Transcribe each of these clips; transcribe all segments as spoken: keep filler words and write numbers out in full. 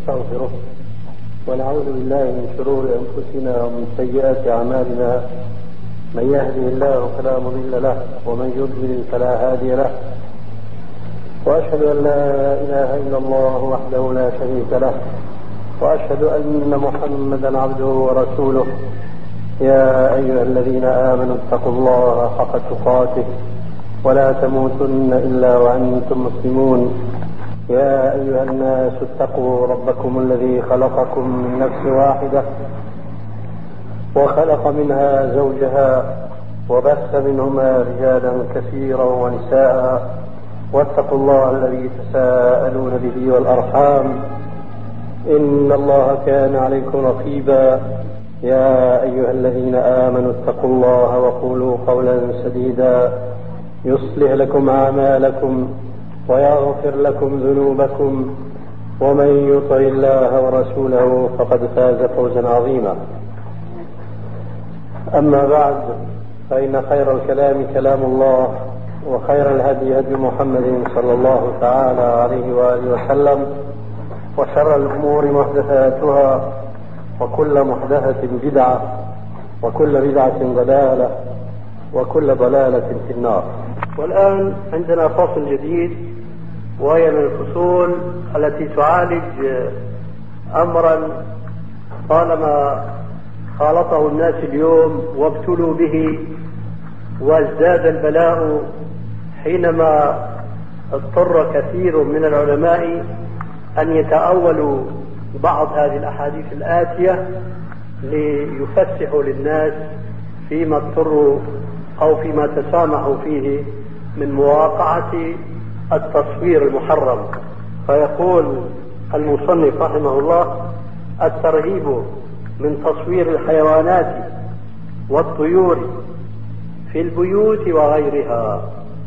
ونستغفره ونعوذ بالله من شرور أنفسنا ومن سيئات أعمالنا، من يهده الله فلا مضل له ومن يضلل فلا هادي له، وأشهد أن لا إله إلا الله وحده لا شريك له، وأشهد أن محمدا عبده ورسوله. يا أيها الذين آمنوا اتقوا الله حق تقاته ولا تموتن إلا وأنتم مسلمون. يا أيها الناس اتقوا ربكم الذي خلقكم من نفس واحدة وخلق منها زوجها وبث منهما رجالا كثيرا ونساء، واتقوا الله الذي تساءلون به والأرحام إن الله كان عليكم رقيبا. يا أيها الذين آمنوا اتقوا الله وقولوا قولا سديدا يصلح لكم أعمالكم ويغفر لكم ذنوبكم، ومن يطع الله ورسوله فقد فاز فوزا عظيما. أما بعد، فإن خير الكلام كلام الله، وخير الهدي هدي محمد صلى الله تعالى عليه وآله وسلم، وشر الأمور محدثاتها، وكل محدثة بدعة، وكل بدعة ضلالة، وكل ضلالة في النار. والآن عندنا فصل جديد، وهي من الفصول التي تعالج أمرا طالما خالطه الناس اليوم وابتلوا به، وازداد البلاء حينما اضطر كثير من العلماء أن يتأولوا بعض هذه الأحاديث الآتية ليفسحوا للناس فيما اضطروا أو فيما تسامحوا فيه من مواقعة التصوير المحرم. فيقول المصنف رحمه الله: الترهيب من تصوير الحيوانات والطيور في البيوت وغيرها.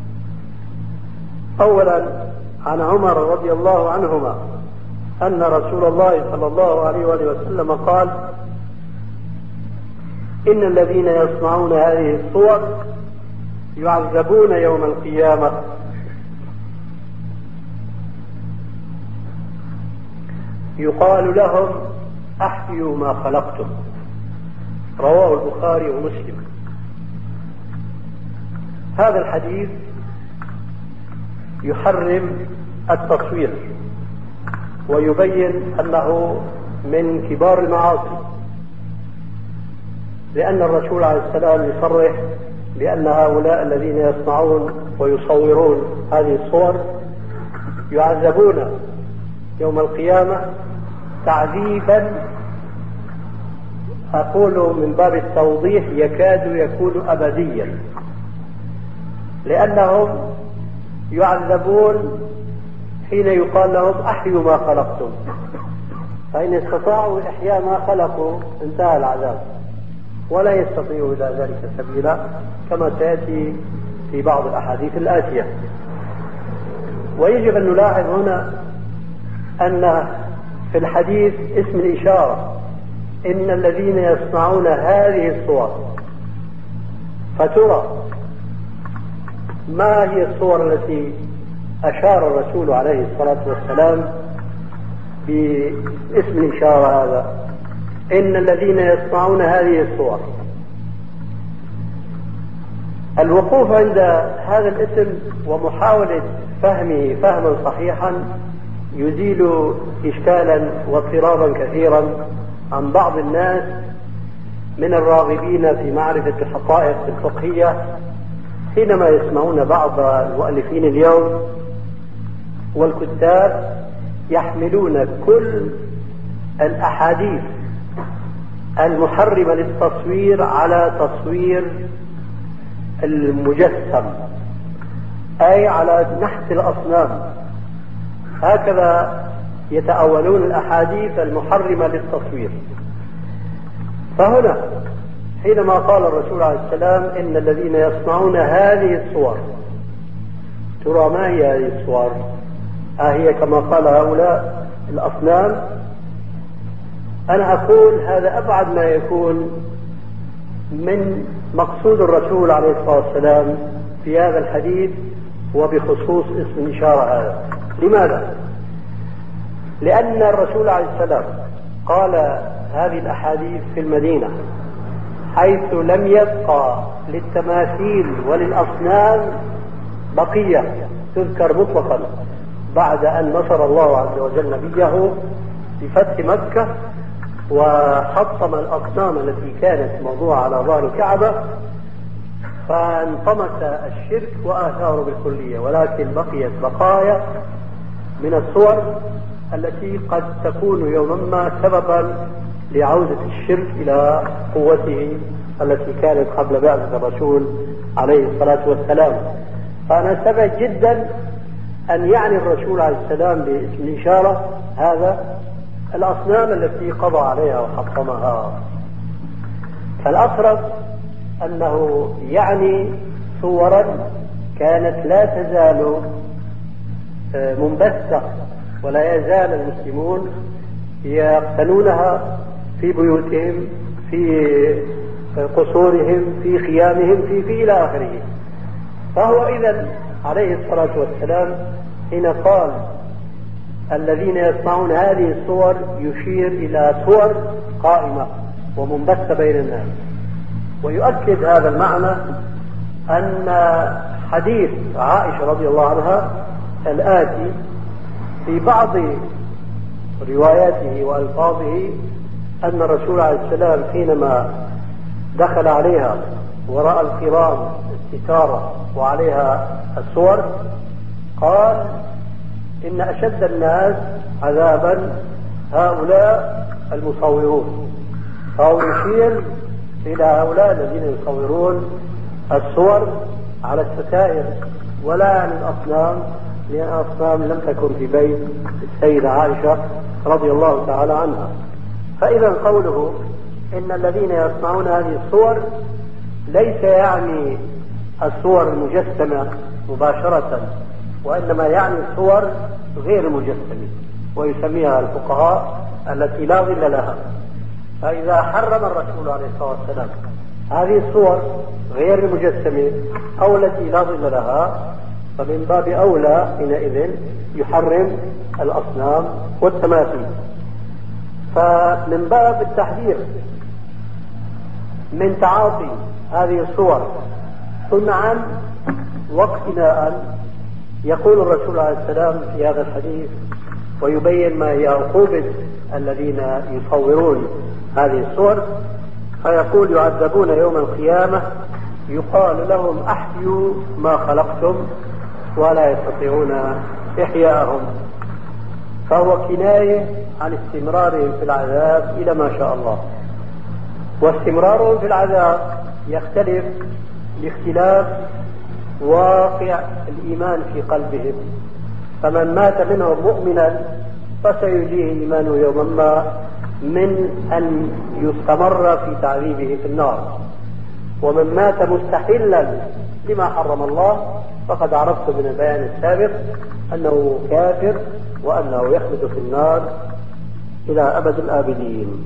أولا، عن عمر رضي الله عنهما أن رسول الله صلى الله عليه وآله وسلم قال: إن الذين يصنعون هذه الصور يعذبون يوم القيامة يقال لهم أحيوا ما خلقتم. رواه البخاري ومسلم. هذا الحديث يحرم التصوير ويبين أنه من كبار المعاصي، لأن الرسول عليه السلام يصرح بأن هؤلاء الذين يصنعون ويصورون هذه الصور يعذبون يوم القيامة تعذيبا، أقول من باب التوضيح، يكاد يكون أبديا، لأنهم يعذبون حين يقال لهم أحيوا ما خلقتم، فإن استطاعوا إحياء ما خلقوا انتهى العذاب، ولا يستطيعوا إلى ذلك سبيلا، كما سيأتي في بعض الأحاديث الآتية. ويجب أن نلاحظ هنا أن في الحديث اسم الإشارة: إن الذين يصنعون هذه الصور. فترى ما هي الصور التي أشار الرسول عليه الصلاة والسلام باسم الإشارة هذا؟ إن الذين يصنعون هذه الصور. الوقوف عند هذا الاسم ومحاولة فهمه فهما صحيحا يزيل إشكالا واضطرابا كثيرا عن بعض الناس من الراغبين في معرفة الحقائق الفقهية، حينما يسمعون بعض المؤلفين اليوم والكتاب يحملون كل الأحاديث المحرمة للتصوير على تصوير المجسم، أي على نحت الأصنام. هكذا يتأولون الأحاديث المحرمة للتصوير. فهنا حينما قال الرسول عليه السلام: إن الذين يصنعون هذه الصور، ترى ما هي هذه الصور؟ أهي كما قال هؤلاء الأصنام؟ أنا أقول هذا أبعد ما يكون من مقصود الرسول عليه الصلاة والسلام في هذا الحديث وبخصوص اسم الإشارة هذا. لماذا؟ لأن الرسول عليه السلام قال هذه الأحاديث في المدينة حيث لم يبقى للتماثيل وللأصنام بقية تذكر مطلقا بعد أن نصر الله عز وجل نبيه بفتح مكة وحطم الأصنام التي كانت موضوعة على ظهر الكعبة، فانطمس الشرك وآثاره بالكلية، ولكن بقيت بقايا من الصور التي قد تكون يوما ما سببا لعودة الشرك إلى قوته التي كانت قبل بعثة الرسول عليه الصلاة والسلام. فأنا سبق جدا أن يعني الرسول عليه السلام باسم الإشارة هذا الأصنام التي قضى عليها وحطمها. فالأقرب أنه يعني صورا كانت لا تزال منبثة ولا يزال المسلمون يقتنونها في بيوتهم، في قصورهم، في خيامهم، في في إلى آخره. فهو إذن عليه الصلاة والسلام حين قال الذين يصنعون هذه الصور يشير إلى صور قائمة ومنبثة بين الناس. ويؤكد هذا المعنى أن حديث عائشة رضي الله عنها الآتي في بعض رواياته وألفاظه أن الرسول عليه السلام حينما دخل عليها ورأى الكرام الستارة وعليها الصور قال إن أشد الناس عذابا هؤلاء المصورون، فهو يشير إلى هؤلاء الذين يصورون الصور على الستائر ولا عن الأصنام، لأن الأصنام لم تكن في بيت السيدة عائشة رضي الله تعالى عنها. فإذا قوله إن الذين يصنعون هذه الصور ليس يعني الصور المجسمة مباشرة، وإنما يعني الصور غير المجسمة، ويسميها الفقهاء التي لا ظل لها. فإذا حرم الرسول عليه الصلاة والسلام هذه الصور غير المجسمة أو التي لا ظل لها، فمن باب أولى حينئذ يحرم الأصنام والتماثيل. فمن باب التحذير من تعاطي هذه الصور صنعا واقتناء، يقول الرسول عليه السلام في هذا الحديث ويبين ما هي عقوبة الذين يصورون هذه الصور، فيقول يعذبون يوم القيامة يقال لهم أحيوا ما خلقتم ولا يستطيعون إحياءهم. فهو كناية عن استمرارهم في العذاب إلى ما شاء الله. واستمرارهم في العذاب يختلف باختلاف واقع الإيمان في قلبهم، فمن مات منهم مؤمنا فسيجيه إيمانه يوما ما من أن يستمر في تعذيبه في النار، ومن مات مستحلا لما حرم الله فقد عرفت من البيان السابق أنه كافر وأنه يخلد في النار إلى أبد الآبدين.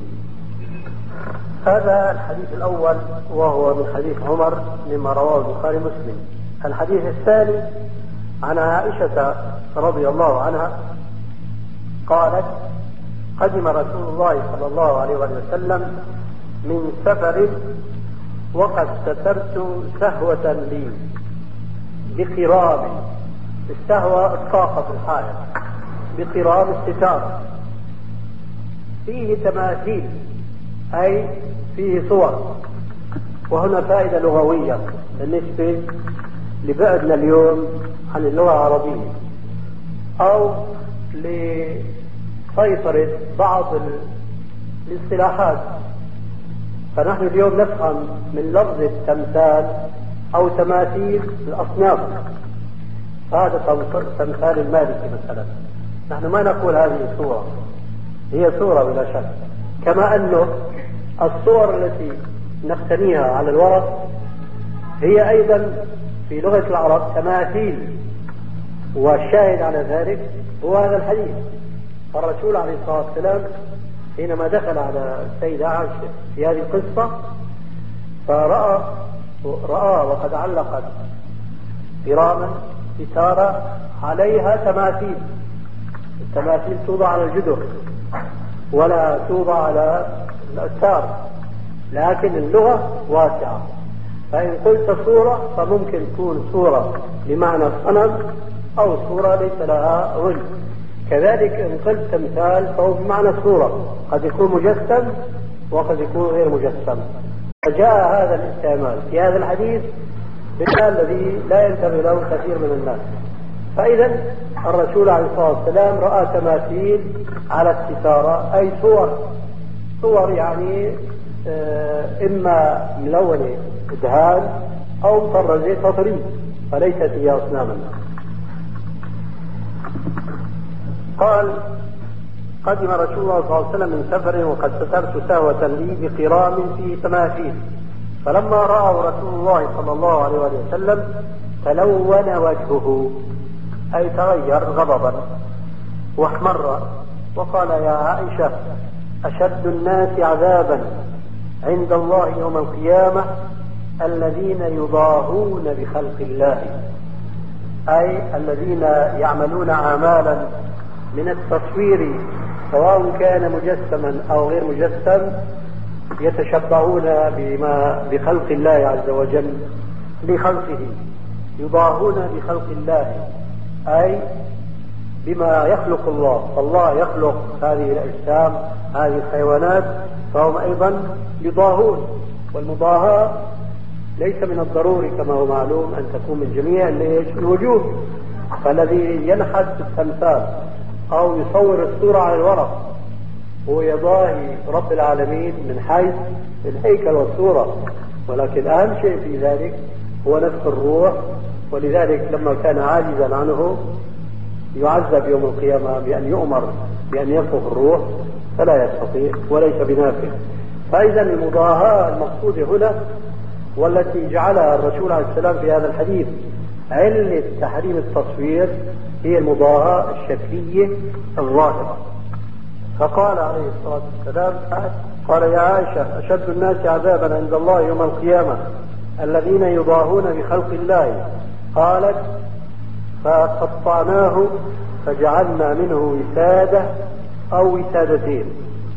هذا الحديث الأول وهو من حديث عمر مما رواه البخاري مسلم. الحديث الثاني عن عائشة رضي الله عنها قالت قدم رسول الله صلى الله عليه وسلم من سفر وقد سترت سهوة لي بقراب، السهوة الطاقة في الحائط، بقراب الستار فيه تماثيل أي فيه صور. وهنا فائدة لغوية بالنسبة لبعدنا اليوم عن اللغة العربية أو لسيطرة بعض الاصطلاحات. فنحن اليوم نفهم من لفظ تمثال أو تماثيل الأصنام، هذا تمثال المالكي مثلا، نحن ما نقول هذه صورة، هي صورة بلا شك. كما أنه الصور التي نقتنيها على الورق هي أيضا في لغة العرب تماثيل، والشاهد على ذلك هو هذا الحديث. فالرسول عليه الصلاة والسلام حينما دخل على السيدة عائشة في هذه القصة فرأى رأى وقد علقت كراما ستارة عليها تماثيل، التماثيل توضع على الجدر ولا توضع على الأستار، لكن اللغة واسعة. فإن قلت صورة فممكن تكون صورة بمعنى صنم أو صورة ليس لها وجه. كذلك إن قلت تمثال فهو بمعنى صورة، قد يكون مجسم وقد يكون غير مجسم. فجاء هذا الاستعمال في هذا الحديث بالمعنى الذي لا ينتبه له كثير من الناس. فإذا الرسول عليه الصلاة والسلام رأى تماثيل على الستارة، أي صور صور يعني إما ملونة دهان أو مطرزة تطريز، فليست هي أصناما. قال: قدم رسول الله صلى الله عليه وسلم من سفر وقد سترت سهوة لي بقرام فيه تماثيل، فلما رآه رسول الله صلى الله عليه وسلم تلون وجهه، أي تغير غضبا واحمر، وقال: يا عائشة، أشد الناس عذابا عند الله يوم القيامة الذين يضاهون بخلق الله، أي الذين يعملون أعمالا من التصوير سواء كان مجسما أو غير مجسم، يتشبهون بما بخلق الله عز وجل بخلقه، يضاهون بخلق الله أي بما يخلق الله. فالله يخلق هذه الأجسام هذه الحيوانات، فهم أيضا يضاهون. والمضاهاة ليس من الضروري كما هو معلوم أن تكون من جميع الوجوه، فالذي ينحت التمثال أو يصور الصورة على الورق هو يضاهي رب العالمين من حيث الهيكل والصورة، ولكن أهم شيء في ذلك هو نفخ الروح. ولذلك لما كان عاجزا عنه يعذب يوم القيامة بأن يؤمر بأن ينفخ الروح، فلا يستطيع وليس بنافخ. فإذا المضاهاة المقصودة هنا والتي جعلها الرسول عليه السلام في هذا الحديث علة تحريم التصوير هي المضاهاة الشكلية الظاهرة. فقال عليه الصلاة والسلام: قال: يا عائشة، أشد الناس عذابا عند الله يوم القيامة الذين يضاهون بخلق الله. قالت: فقطعناه فجعلنا منه وسادة أو وسادتين.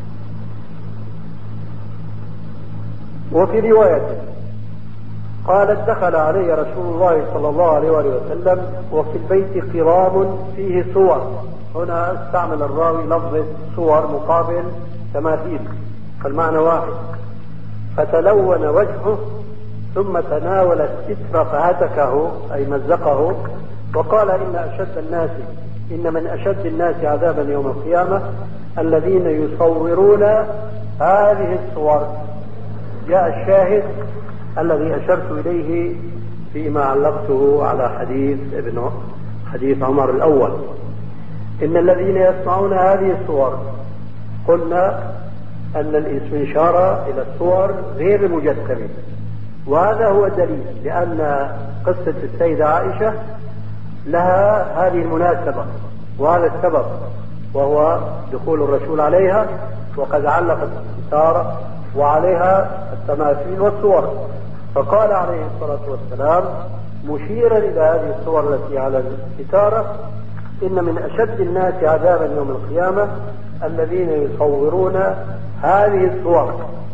وفي رواية قالت: دخل علي رسول الله صلى الله عليه وسلم وفي البيت قرام فيه صور. هنا استعمل الراوي لفظ صور مقابل تماثيل، فالمعنى واحد. فتلون وجهه ثم تناول الستر فهتكه أي مزقه، وقال: إن أشد الناس إن من أشد الناس عذابا يوم القيامة الذين يصورون هذه الصور. جاء الشاهد الذي أشرت إليه فيما علقته على حديث ابن حديث عمر الأول، إن الذين يصنعون هذه الصور. قلنا أن الاسم إشارة إلى الصور غير المجسمة، وهذا هو الدليل، لأن قصة السيدة عائشة لها هذه المناسبة وهذا السبب، وهو دخول الرسول عليها وقد علقت الستارة وعليها التماثيل والصور. فقال عليه الصلاة والسلام مشيرا إلى هذه الصور التي على الستارة: إن من أشد الناس عذابا يوم القيامة الذين يصورون هذه الصور.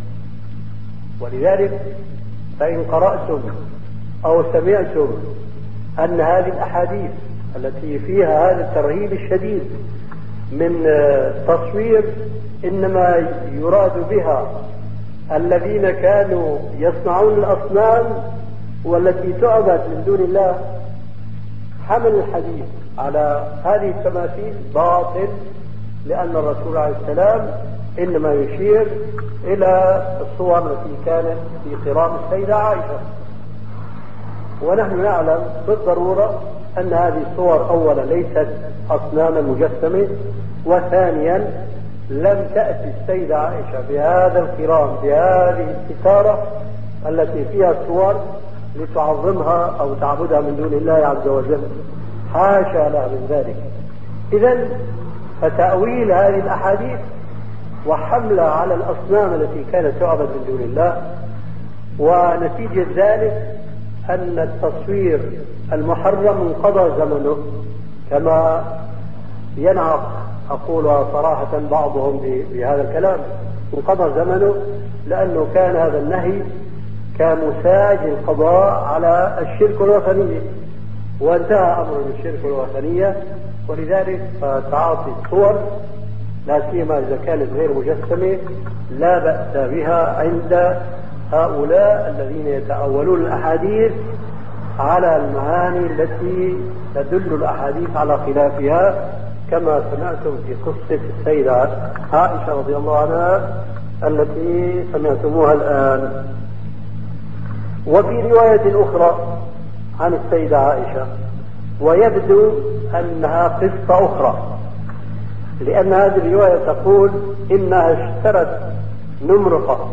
ولذلك فإن قرأتم أو سمعتم أن هذه الأحاديث التي فيها هذا الترهيب الشديد من تصوير إنما يراد بها الذين كانوا يصنعون الأصنام والتي تعبد من دون الله، حمل الحديث على هذه التماثيل باطل، لأن الرسول عليه السلام إنما يشير إلى الصور التي كانت في قرام السيدة عائشة. ونحن نعلم بالضرورة أن هذه الصور أولا ليست أصناما مجسمة، وثانيا لم تأتي السيدة عائشة بهذا القرام بهذه الستارة التي فيها الصور لتعظمها أو تعبدها من دون الله عز وجل، حاشا لها من ذلك. إذن فتأويل هذه الأحاديث وحملها على الأصنام التي كانت تعبد من دون الله، ونتيجة ذلك أن التصوير المحرم انقضى زمنه كما ينهض أقولها صراحة بعضهم بهذا الكلام انقضى زمنه، لأنه كان هذا النهي كمساعد للقضاء على الشرك والوثنية، وانتهى أمر الشرك والوثنية. ولذلك فتعاطي الصور لا سيما إذا كانت غير مجسمة لا بأس بها عند هؤلاء الذين يتأولون الأحاديث على المعاني التي تدل الأحاديث على خلافها، كما سمعتم في قصة السيدة عائشة رضي الله عنها التي سمعتموها الآن. وفي رواية أخرى عن السيدة عائشة، ويبدو أنها قصة أخرى، لأن هذه الرواية تقول إنها اشترت نمرقة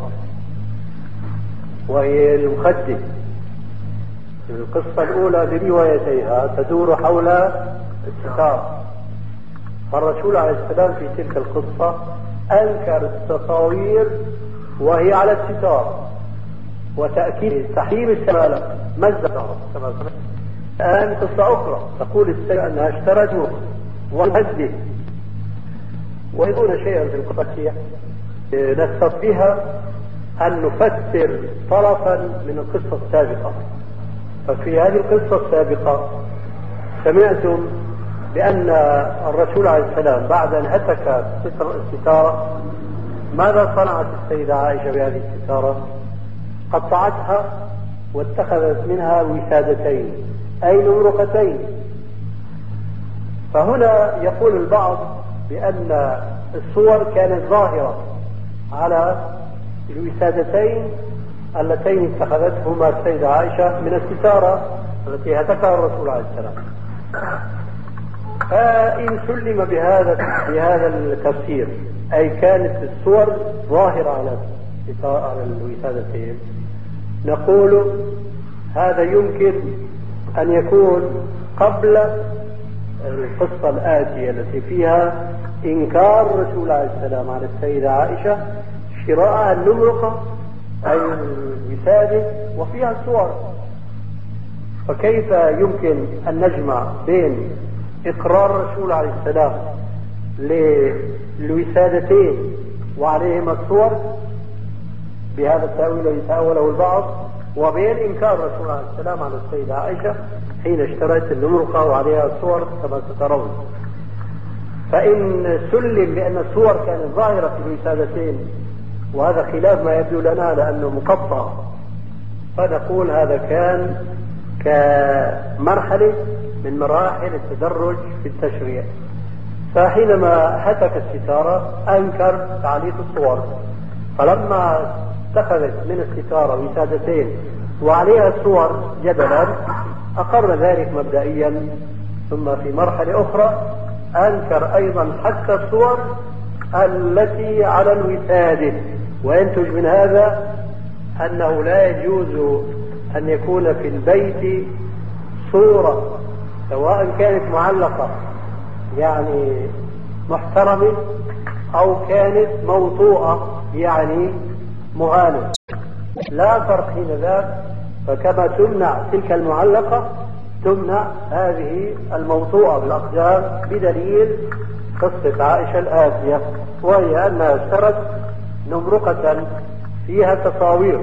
وهي المخدة. القصة الأولى بروايتيها تدور حول الستار، فالرسول عليه السلام في تلك القصة أنكر التصاوير وهي على الستار، وتأكيد تحريم السمالة مزقها. الآن قصة أخرى تقول السيدة أنها اشترت ومهدة، ويقول شيئا في القصة نستطيع أن نفسر طرفا من القصة السابقة. ففي هذه القصة السابقة سمعتم بأن الرسول عليه السلام بعد أن هتك الستارة ماذا صنعت السيدة عائشة بهذه الستارة؟ قطعتها واتخذت منها وسادتين أي نمرقتين. فهنا يقول البعض بأن الصور كانت ظاهرة على الوسادتين اللتين اتخذتهما السيدة عائشة من الستارة التي هتكها الرسول عليه السلام. فإن سلم بهذا بهذا التفسير أي كانت الصور ظاهرة على على الوسادتين، نقول هذا يمكن أن يكون قبل القصة الآتية التي فيها إنكار الرسول عليه السلام على السيدة عائشة شراء النمرقة أي الوسادة وفيها الصور. فكيف يمكن أن نجمع بين إقرار الرسول عليه السلام للوسادتين وعليهما الصور بهذا التأويل الذي تأوله البعض، وبين إنكار الرسول عليه السلام على السيدة عائشة حين اشترت النمرقة وعليها الصور كما سترون؟ فإن سلم بأن الصور كانت ظاهرة في الوسادتين، وهذا خلاف ما يبدو لنا لأنه مقطع، فنقول هذا كان كمرحلة من مراحل التدرج في التشريع. فحينما هتك الستارة أنكر تعليق الصور، فلما اتخذت من الستارة وسادتين وعليها الصور جدلا أقر ذلك مبدئيا، ثم في مرحلة أخرى أنكر أيضا حتى الصور التي على الوسادة، وينتج من هذا أنه لا يجوز أن يكون في البيت صورة سواء كانت معلقة يعني محترمة أو كانت موطوءة يعني مهانة، لا فرق حين ذاك. فكما تمنع تلك المعلقة تمنع هذه الموطوءة بالأقدام بدليل قصة عائشة الآتية، وهي أنها اشترت نمرقة فيها تصاوير.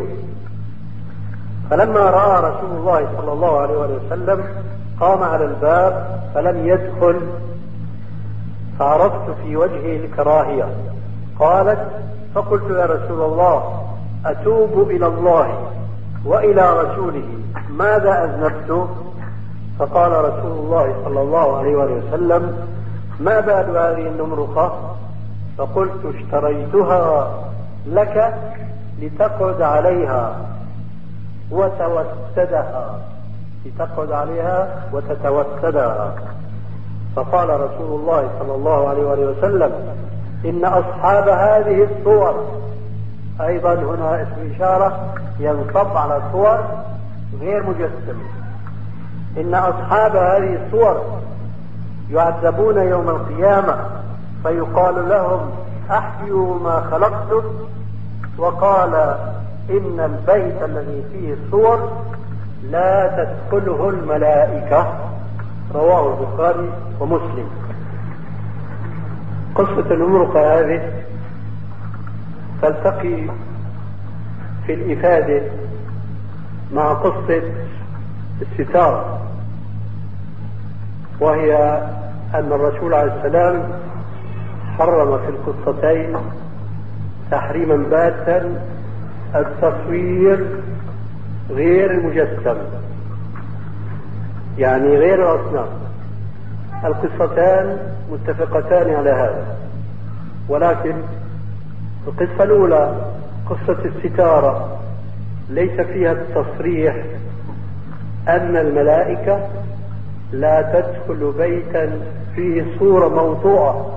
فلما رأى رسول الله صلى الله عليه وسلم قام على الباب فلم يدخل، فعرفت في وجهه الكراهية. قالت فقلت يا رسول الله أتوب إلى الله وإلى رسوله ماذا أذنبت؟ فقال رسول الله صلى الله عليه وسلم ما بال هذه النمرقة؟ فقلت اشتريتها لك لتقعد عليها وتوسدها، لتقعد عليها وتتوسدها. فقال رسول الله صلى الله عليه وسلم إن أصحاب هذه الصور، أيضا هنا اسم إشارة ينصب على الصور غير مجسمة، إن أصحاب هذه الصور يعذبون يوم القيامة فيقال لهم أحيوا ما خلقتم، وقال إن البيت الذي فيه الصور لا تدخله الملائكة، رواه البخاري ومسلم. قصة النمرقة هذه تلتقي في الإفادة مع قصة الستار، وهي أن الرسول عليه السلام حرم في القصتين تحريما باتا التصوير غير المجسم، يعني غير الأصنام. القصتان متفقتان على هذا، ولكن القصة الأولى قصة الستارة ليس فيها التصريح أن الملائكة لا تدخل بيتا فيه صورة موضوعة.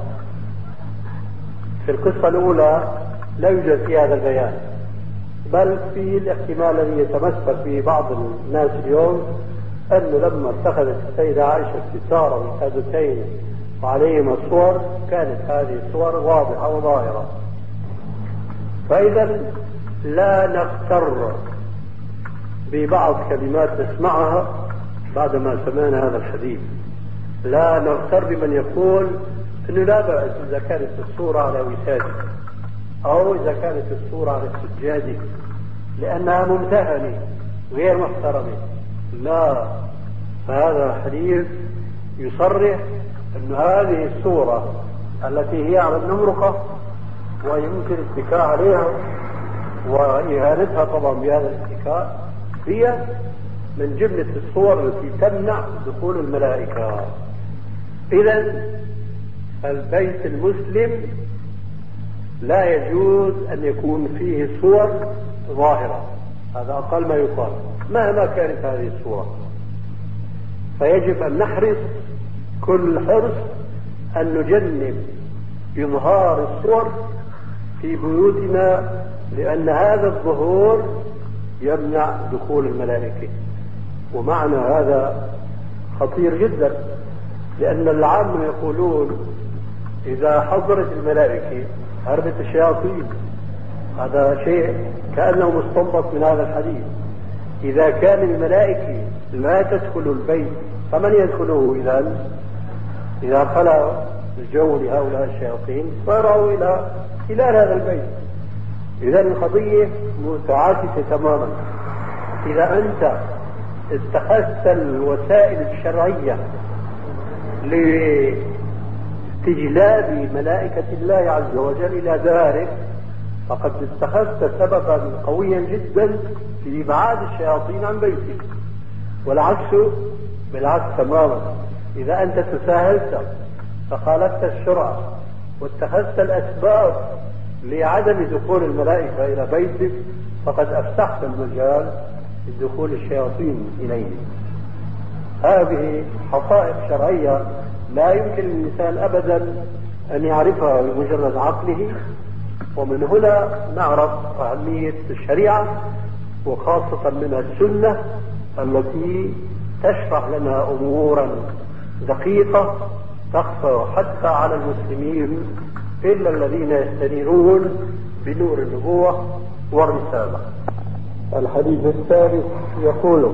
في القصة الأولى لا يوجد في هذا البيان، بل في الاحتمال الذي يتمسك به بعض الناس اليوم أنه لما اتخذت السيدة عائشة ستارة وسادتين وعليهما الصور كانت هذه الصور واضحة وظاهرة. فإذا لا نغتر ببعض كلمات نسمعها بعدما سمعنا هذا الحديث، لا نغتر بمن يقول أنه لا بأس إذا كانت الصورة على وسادة أو إذا كانت الصورة على السجادة لأنها ممتهنة غير محترمة. لا، فهذا الحديث يصرح أن هذه الصورة التي هي على النمرقة ويمكن الاتكاء عليها وإهانتها طبعا بهذا الاتكاء هي من جملة الصور التي تمنع دخول الملائكة. إذن البيت المسلم لا يجوز أن يكون فيه صور ظاهرة، هذا أقل ما يقال مهما كانت هذه الصورة. فيجب أن نحرص كل حرص أن نجنب إظهار الصور في بيوتنا، لأن هذا الظهور يمنع دخول الملائكة. ومعنى هذا خطير جدا، لأن العامة يقولون إذا حضرت الملائكة هربت الشياطين. هذا شيء كأنه مستنبط من هذا الحديث. إذا كان الملائكة لا تدخل البيت فمن يدخله إذا إذا خلى الجو لهؤلاء الشياطين صاروا إلى إلى هذا البيت. إذا القضية متعاكسة تماما. إذا أنت اتخذت الوسائل الشرعية لاستجلاب ملائكة الله عز وجل إلى دارك فقد اتخذت سببا قويا جدا في إبعاد الشياطين عن بيتك، والعكس بالعكس تماما. إذا أنت تساهلت فخالفت الشرع واتخذت الأسباب لعدم دخول الملائكة إلى بيتك فقد أفتحت المجال لدخول الشياطين إليه. هذه حقائق شرعية لا يمكن للإنسان أبدا أن يعرفها بمجرد عقله. ومن هنا نعرف أهمية الشريعة وخاصة منها السنة التي تشرح لنا أمورا دقيقة تخفى حتى على المسلمين إلا الذين يستنيرون بنور النبوة والرسالة. الحديث الثالث يقول: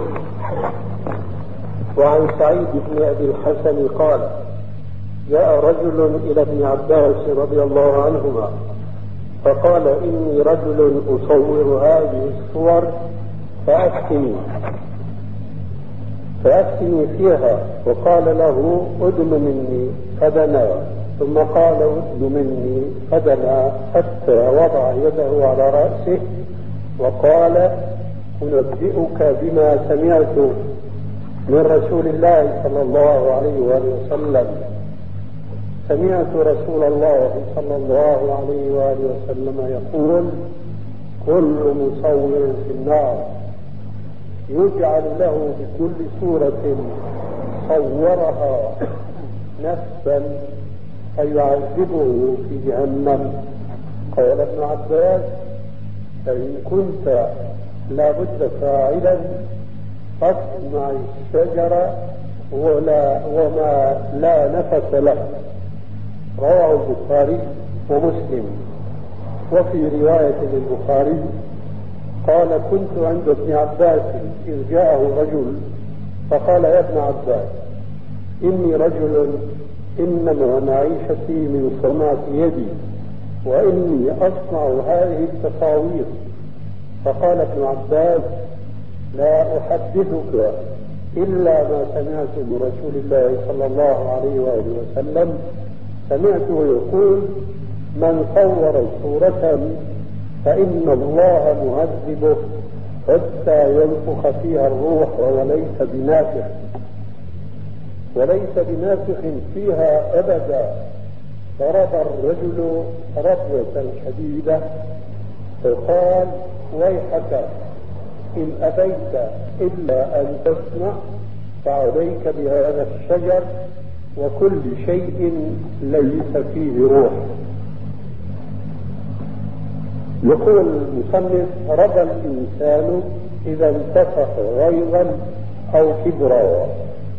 وعن سعيد بن أبي الحسن قال: جاء رجل إلى ابن عباس رضي الله عنهما فقال: إني رجل أصور هذه الصور فأفتني فأفتني فيها. وقال له: أدم مني فدنا، ثم قال: أدم مني فدنا، حتى وضع يده على رأسه وقال: أنبئك بما سمعت من رسول الله صلى الله عليه وآله وسلم. سمعت رسول الله صلى الله عليه وآله وسلم يقول: كل مصور في النار، يجعل له بكل صورة صورها نفسا فيعذبه في جهنم. قال ابن عباس: فإن كنت لابد فاعلا فاصنع الشجرة ولا وما لا نفس له. رواه البخاري ومسلم. وفي رواية للبخاري قال: كنت عند ابن عباس إذ جاءه رجل فقال: يا ابن عباس، إني رجل إنما معيشتي من صنعة يدي وإني أصنع هذه التصاوير. فقال ابن عباس: لا أحدثك إلا ما سمعت من رسول الله صلى الله عليه وآله وسلم، سمعته يقول: من صور صورة فإن الله معذبه حتى ينفخ فيها الروح وليس بنافخ وليس بنافخ فيها أبدا. ضرب الرجل ربوة شديدة فقال: ويحك إن أبيت إلا أن تسمع فعليك بهذا الشجر وكل شيء ليس فيه روح. يقول المصنف: رضى الإنسان إذا انتفخ غيظا أو كبرا،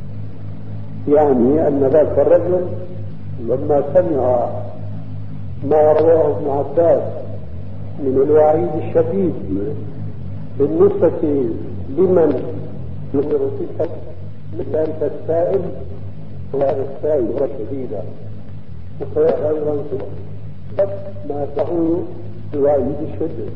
يعني أن ذاك الرجل لما سمع ما رواه ابن عباس من الوعيد الشديد بالنسبة لمن يظهر صفة ذلك السائل، وهذا السائل هو شديدا وأيضا ما تقول الوعيد الشديد.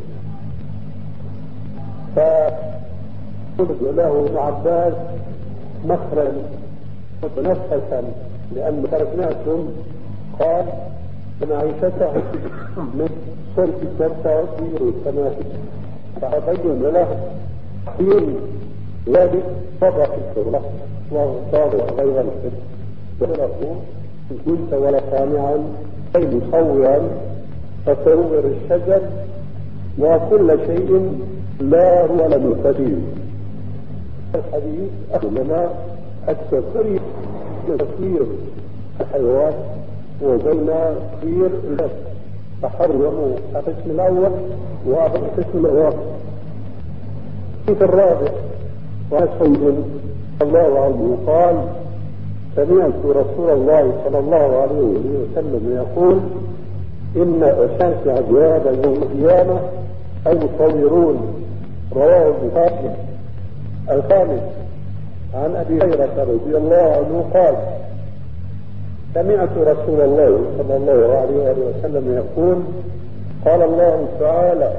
فقلت له ابن عباس مخرا متنفسا لأن تركناكم، قال: معيشته من صرف التوحيد والتماثيل. فأبين له حين ذلك طبع الكرة وطابع غير الحب وله إن كنت ولا صانعا أي مصورا فتصور الشجر وكل شيء لا هو لمستدير. الحديث أخذنا التفريق تصوير الحيوان وبين تصوير النفس، فحرموا القسم الأول والقسم الآخر. في الرابع وأسعد الله عنه قال: سمعت رسول الله صلى الله عليه وسلم يقول: إن أشاك عذاب يوم القيامة المصورون. رواه البخاري. الخامس عن أبي هريرة رضي الله عنه قال: سمعت رسول الله صلى الله عليه وسلم يقول: قال الله تعالى: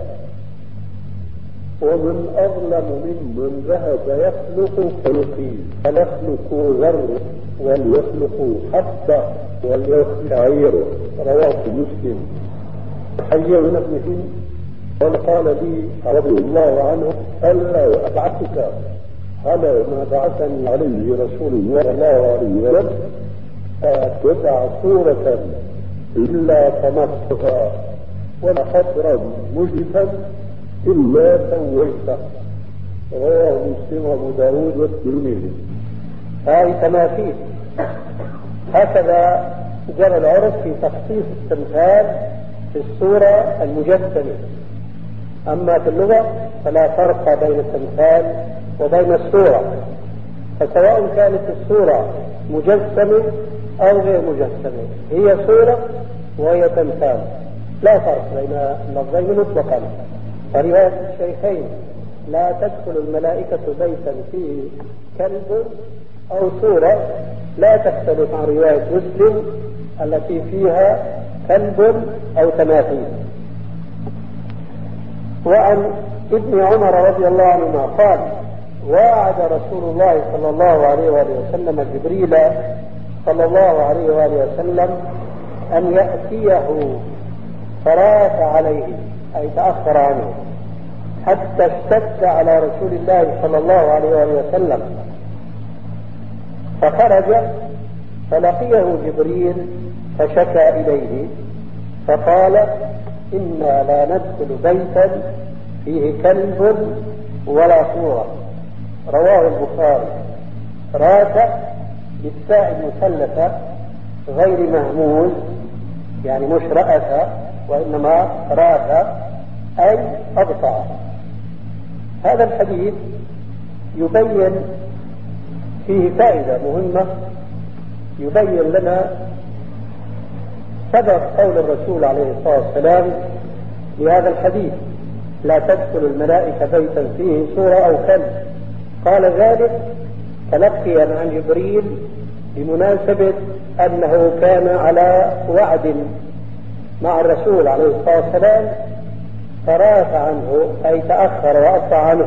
ومن أظلم ممن ذهب يخلق خلقي فيخلق ذر وليخلق حبة وليخلق عيره. رواه مسلم. حي بن ابن وقال لي رضي الله عنه: ألا أبعثك على ما بعثني عليه رسول الله صلى الله عليه وسلم، أتبع صورة إلا طمستها ولا خطرا مجلسا إلا سويته. رواه مسلم وابو داود والترمذي. هذه تماثيل. هكذا جرى العرف في تخصيص التمثال في الصورة المجسمة. أما في اللغة فلا فرق بين التمثال وبين الصورة، فسواء كانت الصورة مجسمة أو غير مجسمة هي صورة وهي تمثال، لا فرق بين اللفظين مطلقا. فرواية الشيخين لا تدخل الملائكة بيتا فيه كلب أو صورة لا تختلف عن رواية مسلم التي فيها كلب أو تماثيل. وعن ابن عمر رضي الله عنهما قال: وعد رسول الله صلى الله عليه وآله وسلم جبريل صلى الله عليه وآله وسلم أن يأتيه فراف عليه، أي تأخر عنه، حتى اشتد على رسول الله صلى الله عليه وآله وسلم، فخرج فلقيه جبريل فشكى إليه فقال: إنا لا ندخل بيتا فيه كلب ولا صورة. رواه البخاري. رات بالتاء المثلثة غير مهموز، يعني مش رأس وإنما رات أي أبطأ. هذا الحديث يبين فيه فائدة مهمة، يبين لنا سبب قول الرسول عليه الصلاة والسلام لهذا الحديث: لا تدخل الملائكة بيتا فيه صورة أو كلب. قال ذلك تلقيا عن جبريل بمناسبة أنه كان على وعد مع الرسول عليه الصلاة والسلام فرات عنه أي تأخر وأبطأ عنه.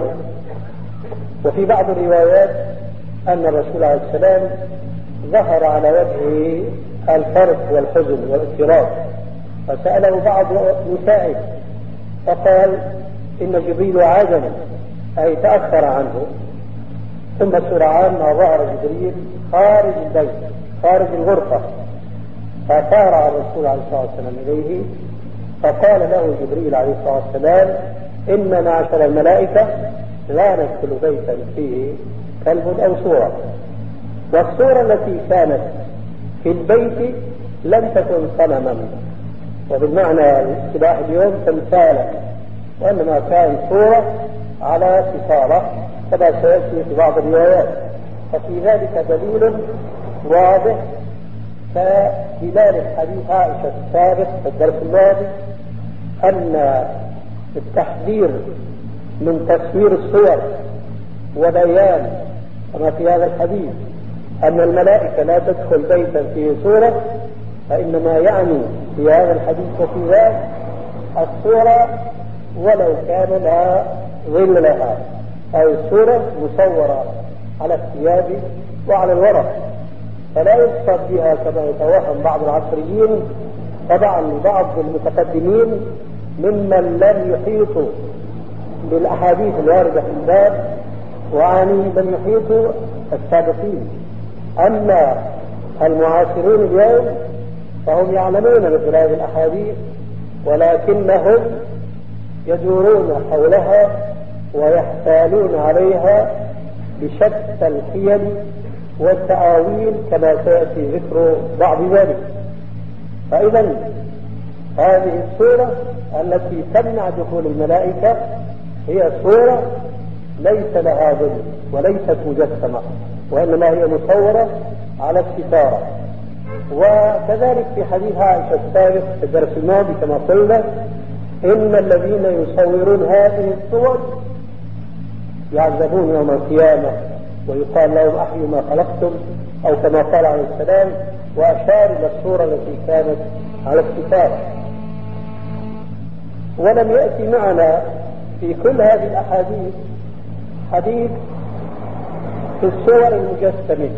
وفي بعض الروايات أن الرسول عليه السلام ظهر على وجهه الفرح والحزن والاضطراب، فسأله بعض نسائه فقال إن جبريل عادني أي تأخر عنه. ثم سرعان ما ظهر جبريل خارج البيت خارج الغرفة، فسارع الرسول عليه الصلاة والسلام إليه فقال له جبريل عليه الصلاة والسلام إن معشر الملائكة لا ندخل بيتا فيه كلب أو صورة. والصورة التي كانت في البيت لم تكن صنما وبالمعنى الاصطلاح اليوم تمثالا، وإنما كان صورة على ستارة كما سيأتي في بعض الروايات. ففي ذلك دليل واضح كدلالة حديث عائشة السابق في الدرس الماضي أن التحذير من تصوير الصور وبيان كما في هذا الحديث أن الملائكة لا تدخل بيتا فيه صورة، فإنما يعني في هذا الحديث وفي ذلك الصورة ولو كان لا ظل لها، أي الصورة مصورة على الثياب وعلى الورق، فلا يقصد بها كما يتوهم بعض العصريين طبعا لبعض المتقدمين ممن لم يحيطوا بالأحاديث الواردة في الباب، وعني من يحيطوا السابقين. أما المعاصرون اليوم فهم يعلمون مثل هذه الأحاديث ولكنهم يدورون حولها ويحتالون عليها بشتى الحيل والتآويل كما سيأتي ذكر بعض ذلك. فإذا هذه الصورة التي تمنع دخول الملائكة هي صورة ليس لها ظل وليست مجسمة، وإنما هي مصورة على الستارة. وكذلك في حديث عائشة السابق في الدرس الماضي كما قلنا إن الذين يصورون هذه الصور يعذبون يوم القيامة ويقال لهم أحيوا ما خلقتم، أو كما قال عليه السلام وأشار إلى الصورة التي كانت على الستارة. ولم يأتي معنا في كل هذه الأحاديث حديث في الصور المجسمة،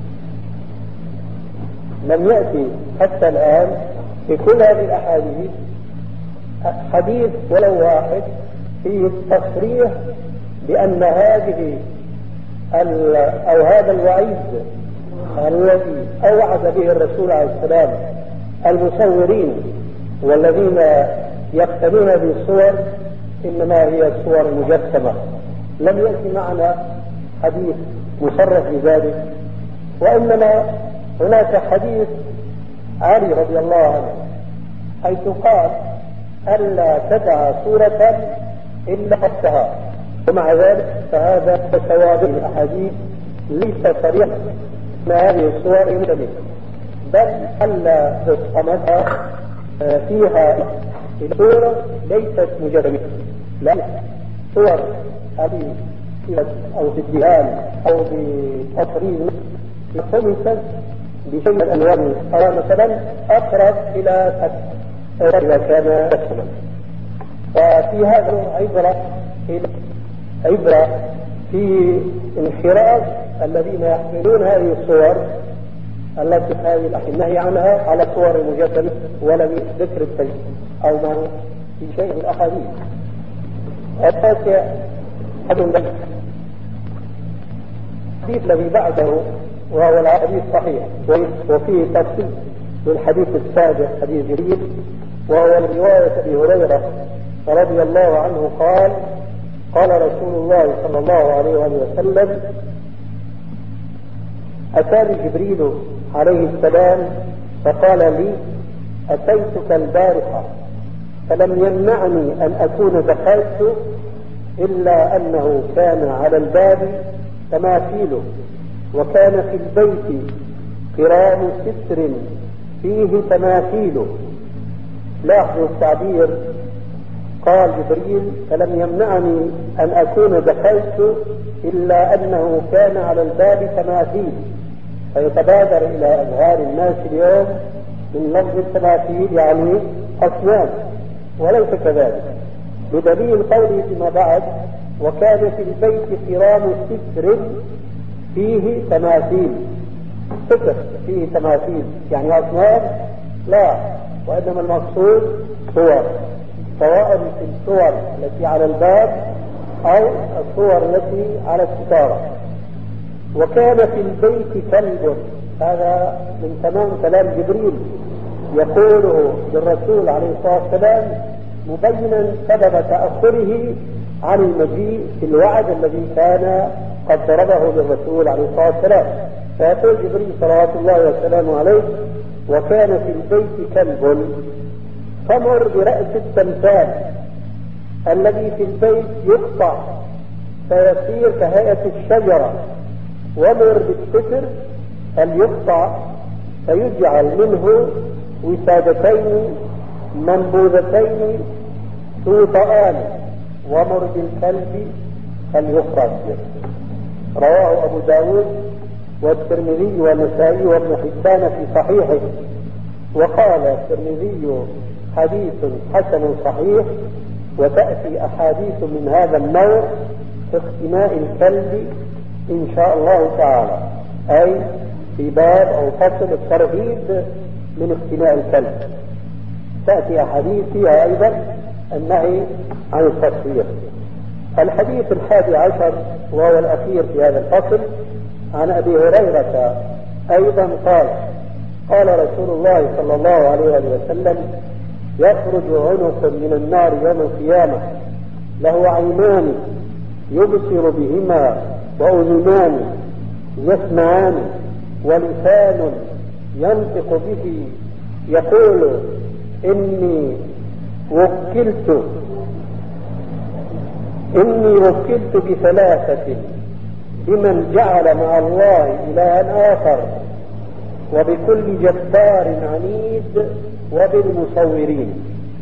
لم يأتي حتى الآن في كل هذه الأحاديث حديث ولو واحد فيه التصريح بأن هذه أو هذا الوعيد الذي أوعد به الرسول عليه السلام المصورين والذين يقتنون بالصور إنما هي الصور المجسمة. لم يأتي معنا حديث مصرح بذلك، وإنما هناك حديث علي رضي الله عنه حيث قال ألا تدع صورة إلا حتها، ومع ذلك فهذا توابع الأحاديث ليس صريح ما هذه الصور المجسمة، بل ألا تصمتها فيها الصورة ليست مجسمة، لا صور هذه أو في الدهان أو بتطريز خمسة بشيء من الألوان أو مثلا أقرب إلى إذا كان تسمى. وفي هذا عبرة عبرة في انحراف الذين يحملون هذه الصور التي هذه النهي عنها على صور المجسمة ولم ذكر التجسيم أو ما في شيء من الأحاديث. التاسع الحديث الذي بعده وهو الحديث الصحيح وفيه تفسير للحديث السابق حديث جبريل، وهو رواية أبي هريرة رضي الله عنه قال قال رسول الله صلى الله عليه وسلم أتاني جبريل عليه السلام فقال لي أتيتك البارحة فلم يمنعني أن أكون دخلت إلا أنه كان على الباب تماثيله، وكان في البيت قرام ستر فيه تماثيله. لاحظوا التعبير، قال جبريل فلم يمنعني أن أكون دخلت إلا أنه كان على الباب تماثيل، فيتبادر إلى أذهان الناس اليوم من لفظ التماثيل يعني أصنام، وليس كذلك، بدليل قوله فيما بعد: وكان في البيت صرام ستر فيه تماثيل. ستر فيه تماثيل يعني أصنام؟ لا، وإنما المقصود صور، سواء في الصور التي على الباب أو الصور التي على الستارة. وكان في البيت كلب، هذا من تمام كلام جبريل يقوله للرسول عليه الصلاة والسلام مبينا سبب تأخره عن المجيء في الوعد الذي كان قد ضربه للرسول عليه الصلاة والسلام. فيقول جبريل صلوات الله وسلامه عليه: وكان في البيت كلب فمر برأس التمثال الذي في البيت يقطع فيصير كهيئة الشجرة، ومر بالستر فليقطع فيجعل منه وسادتين منبوذتين توطئان، ومر بالكلب فليخرج. رواه أبو داود والترمذي والنسائي وابن حبان في صحيحه. وقال الترمذي: حديث حسن صحيح. وتأتي أحاديث من هذا النوع في اقتناء الكلب إن شاء الله تعالى، أي في باب أو فصل الترهيب من اقتناء الكلب. تأتي أحاديث فيها أيضا النهي عن التصوير. الحديث الحادي عشر وهو الأخير في هذا الفصل عن أبي هريرة أيضا قال: قال رسول الله صلى الله عليه وسلم: يخرج عنق من النار يوم القيامة له عينان يبصر بهما وأذنان يسمعان ولسان ينطق به، يقول: إني وكلت إني وكلت بثلاثة: بمن جعل مع الله إلها آخر، وبكل جبار عنيد، وبالمصورين.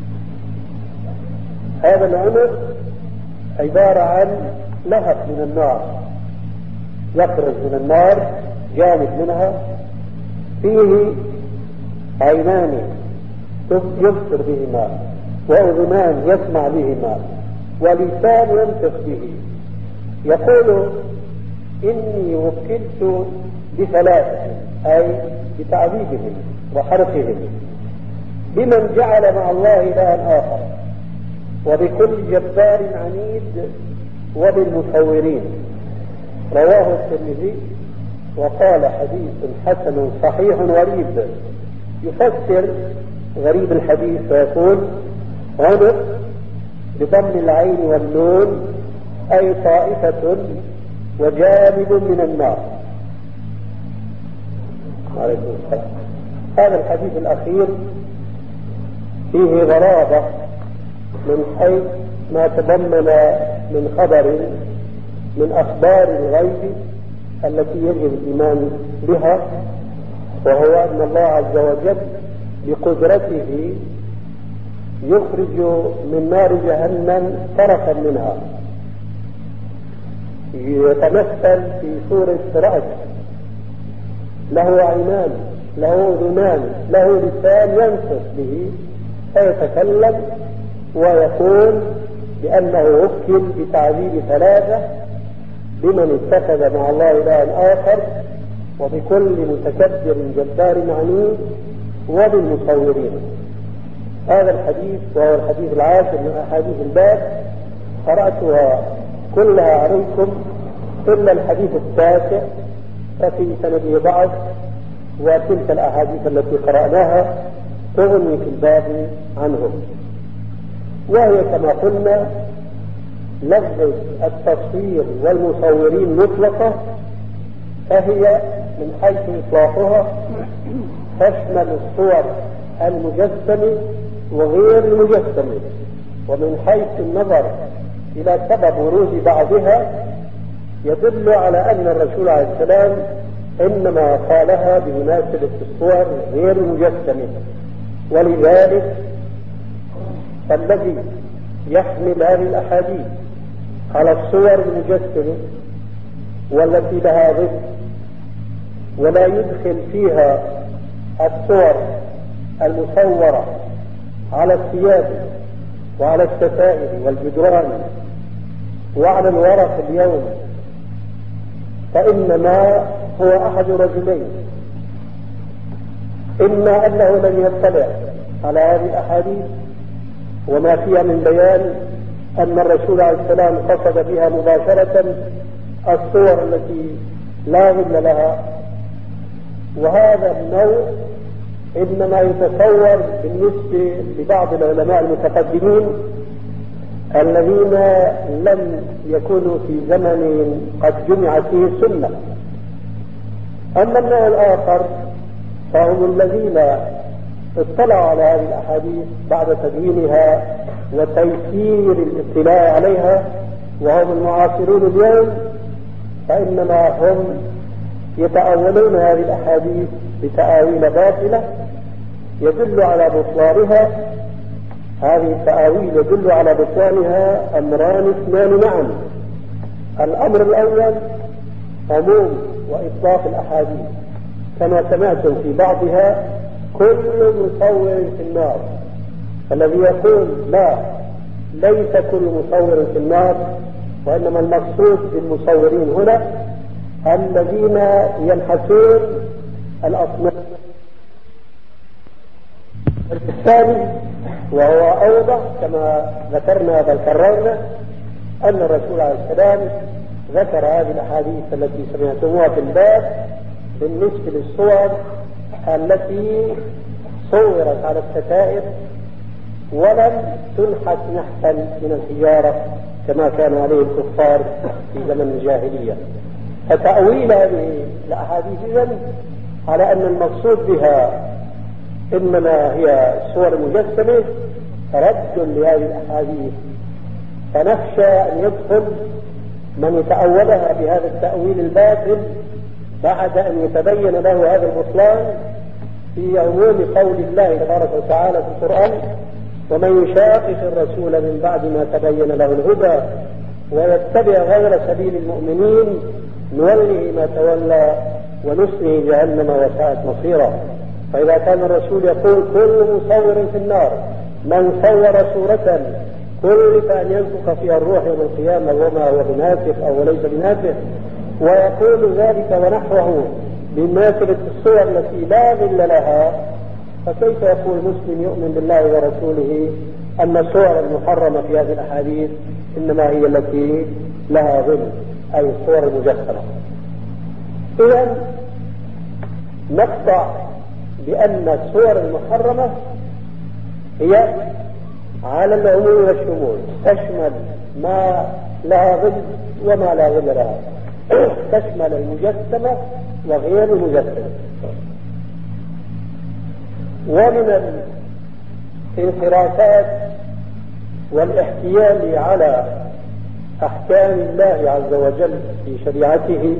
هذا العنق عبارة عن لهب من النار يخرج من النار، جانب منها فيه عينان يبصر بهما، وأذنان يسمع بهما، ولسان ينطق به، يقول: إني وكلت بثلاثة، أي بتعذيبهم وحرقهم، بمن جعل مع الله إلها آخر، وبكل جبار عنيد، وبالمصورين. رواه الترمذي وقال: حديث حسن صحيح غريب. يفسر غريب الحديث فيقول: عنق بضم العين والنون، أي طائفة وجانب من النار. عليكم السلام. هذا الحديث الأخير فيه غرابة من حيث ما تضمن من خبر من أخبار الغيب التي يجب الإيمان بها، وهو أن الله عز وجل بقدرته يخرج من نار جهنم طرفا منها، يتمثل في صورة رأس له عينان، له أذنان، له لسان ينطق به، فيتكلم ويقول بأنه وكل بتعذيب ثلاثة: بمن اتخذ مع الله إلها آخر، وبكل متكبر جبار عنيد، وبالمصورين. هذا الحديث وهو الحديث العاشر من أحاديث الباب، قرأتها كلها عليكم إلا الحديث التاسع ففي سنده ضعف، وتلك الأحاديث التي قرأناها تغني في الباب عنهم. وهي كما قلنا لفظ التصوير والمصورين مطلقة، فهي من حيث إطلاقها تشمل الصور المجسمة وغير المجسمة، ومن حيث النظر إلى سبب ورود بعضها يدل على أن الرسول عليه السلام إنما قالها بمناسبة الصور غير المجسمة. ولذلك فالذي يحمل هذه الأحاديث على الصور المجسمة والتي لها ضد ولا يدخل فيها الصور المصورة على الثياب وعلى الستائر والجدران وعلى الورق اليوم، فإنما هو أحد رجلين: إما أنه لم يطلع على هذه الأحاديث وما فيها من بيان أن الرسول عليه السلام قصد بها مباشرة الصور التي لا ظل لها، وهذا النوع إنما يتصور بالنسبة لبعض العلماء المتقدمين الذين لم يكونوا في زمن قد جمعت فيه السنة. أما النوع الآخر فهم الذين اطلعوا على هذه الأحاديث بعد تدوينها وتيسير الاطلاع عليها، وهم المعاصرون اليوم، فإنما هم يتأولون هذه الأحاديث بتأويل باطلة يدل على بطلانها. هذه التأويل يدل على بطلانها أمران اثنان معا: الأمر الأول عموم وإطلاق الأحاديث كما سمعتم في بعضها كل مصور في النار، الذي يقول لا، ليس كل مصور في النار، وإنما المقصود بالمصورين هنا الذين ينحتون الأصنام. الثاني وهو أوضح كما ذكرنا بل كررنا أن الرسول عليه السلام ذكر هذه الأحاديث التي سمعتموها في الباب بالنسبة للصور التي صورت على الستائر ولم تنحت نحتا من الحجارة كما كان عليه الكفار في زمن الجاهلية. فتأويل هذه الأحاديث إذن على أن المقصود بها إنما هي صور مجسمة رد لهذه الأحاديث، فنخشى أن يدخل من يتأولها بهذا التأويل الباطل بعد أن يتبين له هذا البطلان في عموم قول الله تبارك وتعالى في القرآن: ومن يشاقق الرسول من بعد ما تبين له الهدى ويتبع غير سبيل المؤمنين نوله ما تولى ونصله جهنم وساءت مصيرا. فإذا كان الرسول يقول كل مصور في النار، من صور صورة كلف أن ينفخ فيها الروح يوم القيامة وما هو بنافخ أو ليس بنافخ، ويقول ذلك ونحوه بمثل الصور التي لا ظل لها، فكيف يقول مسلم يؤمن بالله ورسوله أن الصور المحرمة في هذه الأحاديث إنما هي التي لها ظل، أي الصور المجسمة؟ إذن نقطع بأن الصور المحرمة هي على العموم والشمول، تشمل ما لها ظل وما لا ظل لها، تشمل المجسمة وغير المجسمة. ومن الانحرافات والاحتيال على أحكام الله عز وجل في شريعته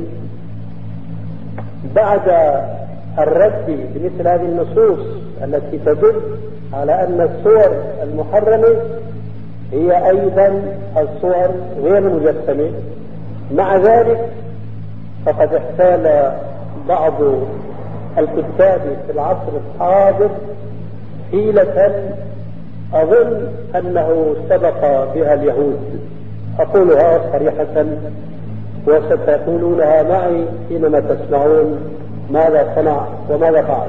بعد الرد بمثل هذه النصوص التي تدل على أن الصور المحرمة هي أيضا الصور غير المجسمة. مع ذلك فقد احتال بعض الكتاب في العصر الحاضر حيلة أظن أنه سبق بها اليهود، أقولها صريحة وستقولونها معي حينما تسمعون ماذا صنع وماذا فعل.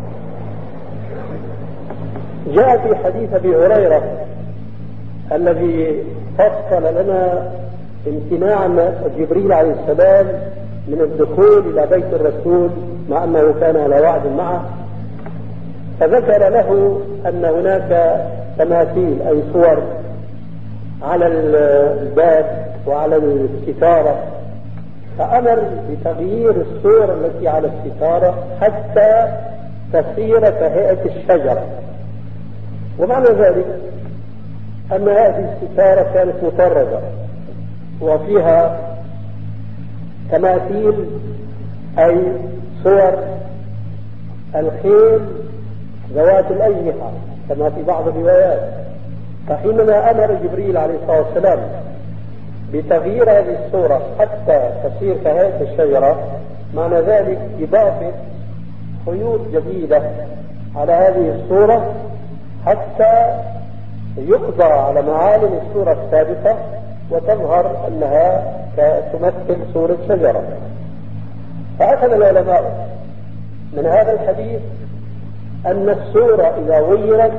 جاء في حديث أبي هريرة الذي فصل لنا امتناع جبريل عليه السلام من الدخول إلى بيت الرسول مع أنه كان على وعد معه، فذكر له أن هناك تماثيل أي صور على الباب وعلى الستارة، فأمر بتغيير الصور التي على الستارة حتى تصير كهيئة الشجرة. ومعنى ذلك أن هذه الستارة كانت مطردة وفيها تماثيل أي صور الخيل ذوات الأجنحة كما في بعض الروايات. فحينما أمر جبريل عليه الصلاة والسلام بتغيير هذه الصورة حتى تصير كهيئة الشجرة، معنى ذلك إضافة خيوط جديدة على هذه الصورة حتى يقضى على معالم الصورة السابقة وتظهر أنها تمثل صورة شجرة. فأخذ العلماء من هذا الحديث أن الصورة إذا غيرت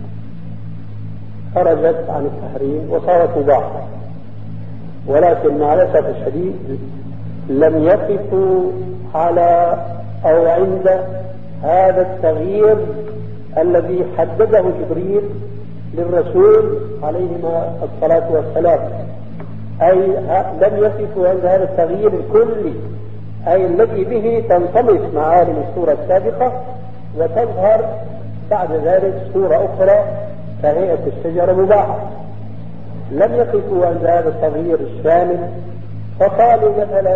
خرجت عن التحريم وصارت مباحة، ولكن مع الأسف الشديد لم يقفوا على أو عند هذا التغيير الذي حدده جبريل للرسول عليهما الصلاة والسلام، أي لم يقفوا عند هذا التغيير الكلي، أي الذي به تنطمس معالم الصورة السابقة وتظهر بعد ذلك صورة أخرى كهيئة الشجرة مباحة. لم يقفوا عند هذا التغيير الشامل، فقالوا مثلا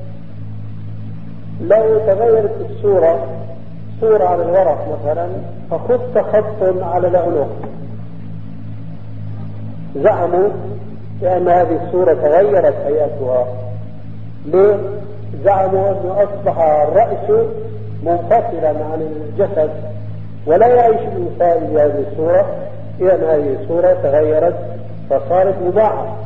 لو تغيرت الصورة صورة على الورق مثلا فخط خط على العنق، زعموا بأن هذه الصورة تغيرت هيئتها. ليه؟ زعموا أنه أصبح الرأس منفصلا عن الجسد ولا يعيش الإنسان بهذه الصورة، إذن هذه الصورة تغيرت فصارت مباحة.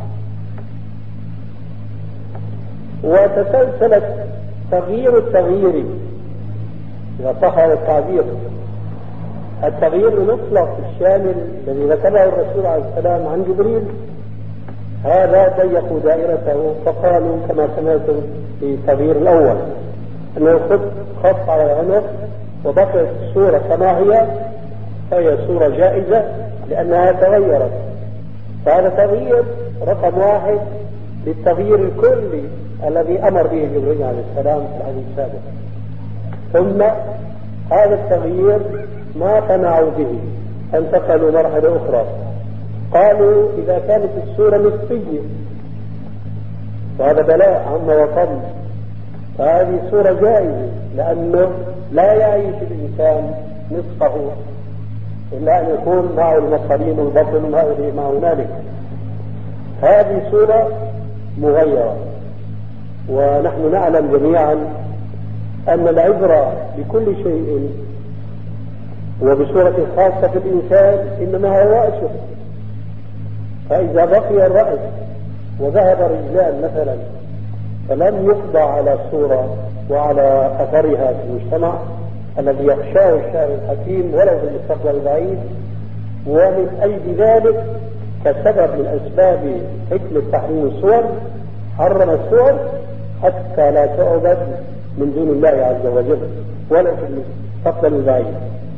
وتسلسلت تغيير التغيير، إذا صح هذا التعبير، التغيير المطلق الشامل الذي ذكره الرسول عليه السلام عن جبريل، هذا ضيقوا دائرته فقالوا كما سمعتم في التغيير الأول أنه خط خط على العنق وبقيت الصورة كما هي، فهي صورة جائزة لأنها تغيرت. فهذا تغيير رقم واحد للتغيير الكلي الذي أمر به جبريل عليه السلام في الحديث السابق. ثم هذا التغيير ما قنعوا به، انتقلوا مرحلة أخرى، قالوا إذا كانت الصورة نصفية وهذا بلاء عما وطن، فهذه صورة جائزة لأنه لا يعيش الإنسان نصفه إلا أن يكون معه المصارين والبطن وما هنالك. هذه صورة مغيرة، ونحن نعلم جميعا أن العبرة بكل شيء وبصورة خاصة في الإنسان إنما هو رأسه، فإذا بقي الرأس وذهب رجلان مثلا فلم يقضى على الصورة وعلى أثرها في المجتمع الذي يخشاه الشاعر الحكيم ولو في المستقبل البعيد. ومن أجل ذلك كسبب من أسباب حكمة تحريم الصور حرم الصور حتى لا تعبد من دون الله عز وجل ولا في المستقبل البعيد.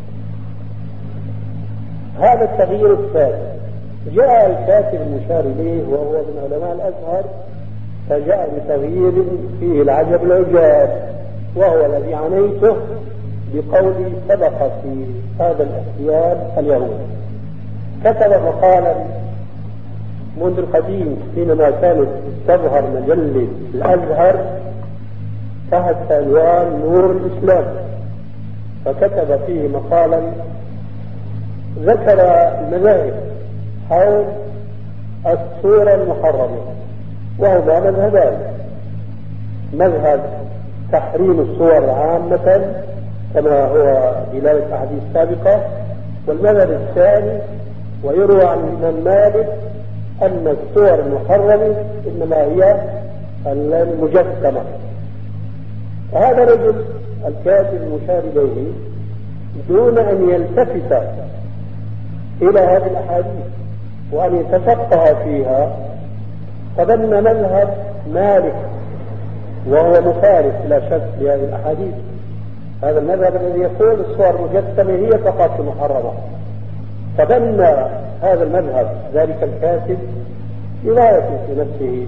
هذا التغيير الثالث جاء الكاتب المشار إليه وهو من علماء الأزهر فجاء بتغيير فيه العجب العجاب، وهو الذي عنيته بقولي سبق في هذا الاحتيال اليهود. كتب مقالا منذ القديم حينما كانت تظهر مجلة الأزهر تحت عنوان نور الإسلام، فكتب فيه مقالا ذكر المذاهب حول الصورة المحرمة، وهما مذهبان: مذهب تحريم الصور عامة كما هو دلالة الأحاديث السابقة، والمذهب الثاني ويروى عن الإمام مالك أن الصور المحرمة إنما هي المجسمة. فهذا الرجل الكاتب المشار إليه دون أن يلتفت إلى هذه الأحاديث وأن يتفقه فيها تبنى مذهب مالك، وهو مخالف لا شك لهذه الأحاديث. هذا المذهب الذي يقول الصور المجسمة هي فقط محرمة، تبنى هذا المذهب ذلك الكاتب رواية في نفسه،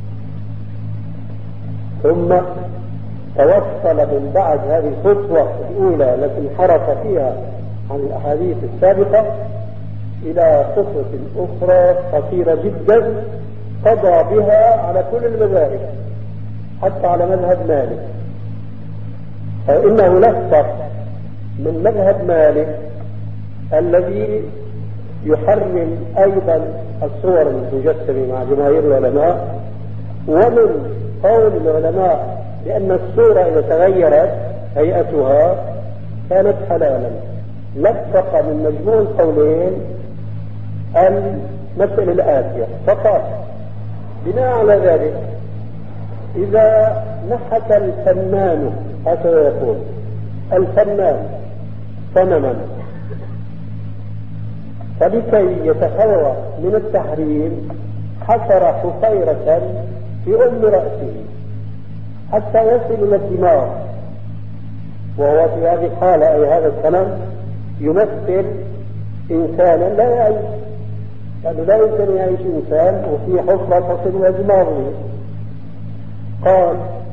ثم توصل من بعد هذه الخطوة الأولى التي انحرف فيها عن الأحاديث السابقة إلى خطوة أخرى خطيرة جدا قضى بها على كل المذاهب حتى على مذهب مالك. فإنه لفظ من مذهب مالك الذي يحرم أيضا الصور المجسمة مع جماهير العلماء، ومن قول العلماء لأن الصورة إذا تغيرت هيئتها كانت حلالا. لفق من مجموع القولين المسألة الآتية فقط. بناء على ذلك إذا نحت الفنان، هكذا يقول الفنان صنما، فلكي يتخلص من التحريم حفر حفيرة في أم رأسه حتى يصل إلى الدماغ، وهو في هذه الحالة أي هذا الصنم يمثل إنسانا لا يعيش، لأنه لا يمكن يعيش إنسان وفي حفرة تصل إلى دماغه. قال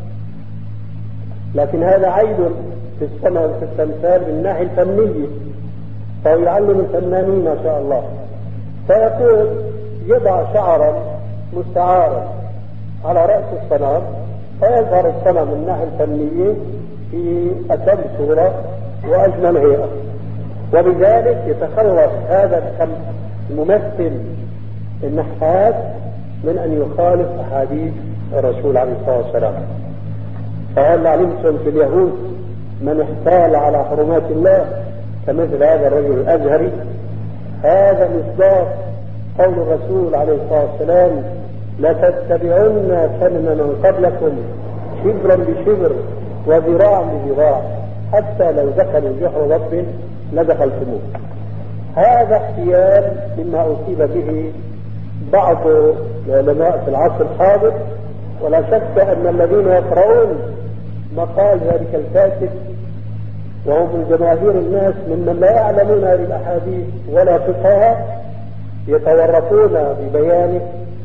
لكن هذا عيب في الصنم في التمثال من الناحية الفنية، فهو يعلم الفنانين ما شاء الله. فيقول يضع شعرا مستعارا على رأس الصنم فيظهر الصنم من الناحية الفنية في أتم صورة وأجمل هيئة، وبذلك يتخلص هذا الممثل النحات من أن يخالف أحاديث الرسول عليه الصلاة والسلام. فهل علمتم في اليهود من احتال على حرمات الله كمثل هذا الرجل الأزهري؟ هذا مصداق قول الرسول عليه الصلاة والسلام لتتبعن سنن من قبلكم شبرا بشبر وذراعا بذراع حتى لو دخلوا جحر رب لدخلتموه. هذا احتيال مما أصيب به بعض العلماء في العصر الحاضر، ولا شك أن الذين يقرؤون مقال ذلك الكاتب وهم من جماهير الناس ممن لا يعلمون هذه الأحاديث ولا فقهها يتورطون ببيانه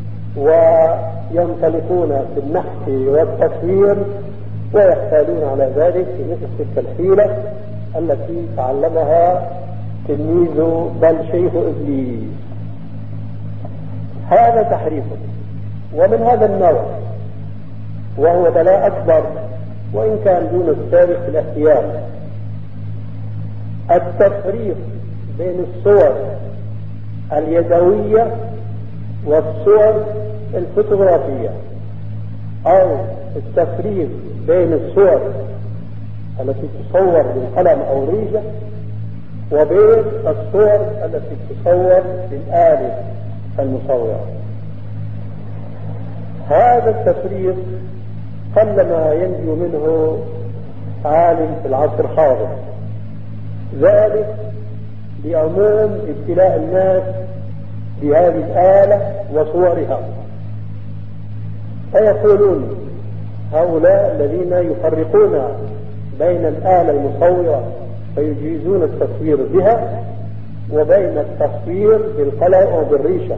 وينطلقون في النحت والتصوير ويحتالون على ذلك في مثل تلك الحيلة التي تعلمها تلميذ بل شيخ إبليس. هذا تحريف ومن هذا النوع، وهو بلاء أكبر وإن كان دون السابق في الاحتيال. التفريق بين الصور اليدوية والصور الفوتوغرافية، أو التفريق بين الصور التي تصور بالقلم أو ريشة وبين الصور التي تصور بالآلة المصورة. هذا التفريق قلما ينجو منه عالم في العصر الحاضر، ذلك بعموم ابتلاء الناس بهذه الآلة وصورها. فيقولون هؤلاء الذين يفرقون بين الآلة المصورة فيجيزون التصوير بها وبين التصوير بالقلم أو بالريشة،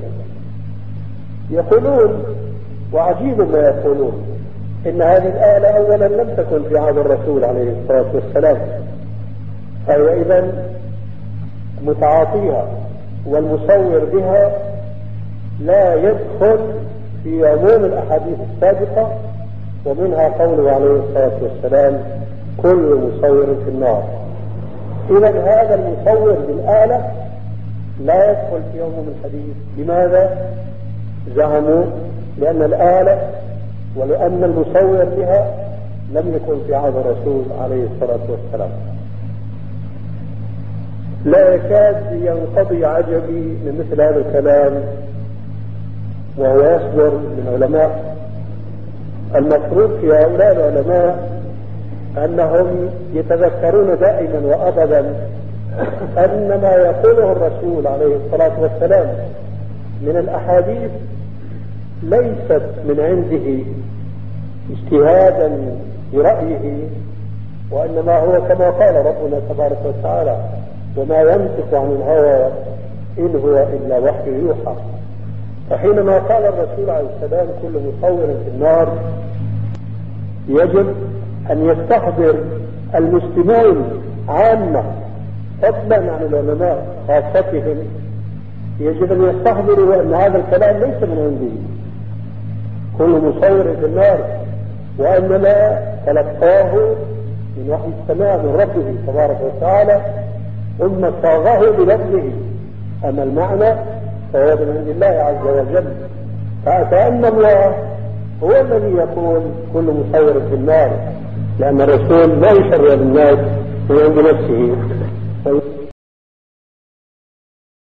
يقولون وعجيب ما يقولون إن هذه الآلة أولا لم تكن في عهد الرسول عليه الصلاة والسلام، فهي إذن متعاطيها والمصور بها لا يدخل في عموم الأحاديث السابقة، ومنها قوله عليه الصلاة والسلام كل مصور في النار. إذن هذا المصور بالآلة لا يدخل في عموم الحديث. لماذا؟ زعموا لأن الآلة ولأن المصور بها لم يكن في عهد الرسول عليه الصلاة والسلام. لا يكاد ينقضي عجبي من مثل هذا الكلام وهو يصدر من علماء. المفروض في هؤلاء العلماء أنهم يتذكرون دائما وأبدا أن ما يقوله الرسول عليه الصلاة والسلام من الأحاديث ليست من عنده اجتهادا برأيه، وإنما هو كما قال ربنا تبارك وتعالى وما ينطق عن الهوى إن هو إلا وحي يوحى. فحينما قال الرسول عليه السلام كل مصور في النار يجب أن يستحضر المسلمون عامة فضلا عن العلماء خاصتهم، يجب أن يستحضروا أن هذا الكلام ليس من عنده كل مصور في النار، وأنما تلقاه من وحي السماء من ربه تبارك وتعالى ثم صاغه بلفظه، أما المعنى فهو من عند الله عز وجل. فكأن الله هو الذي يقول كل مصور في النار، لأن الرسول لا يشرع بالناس من عند نفسه.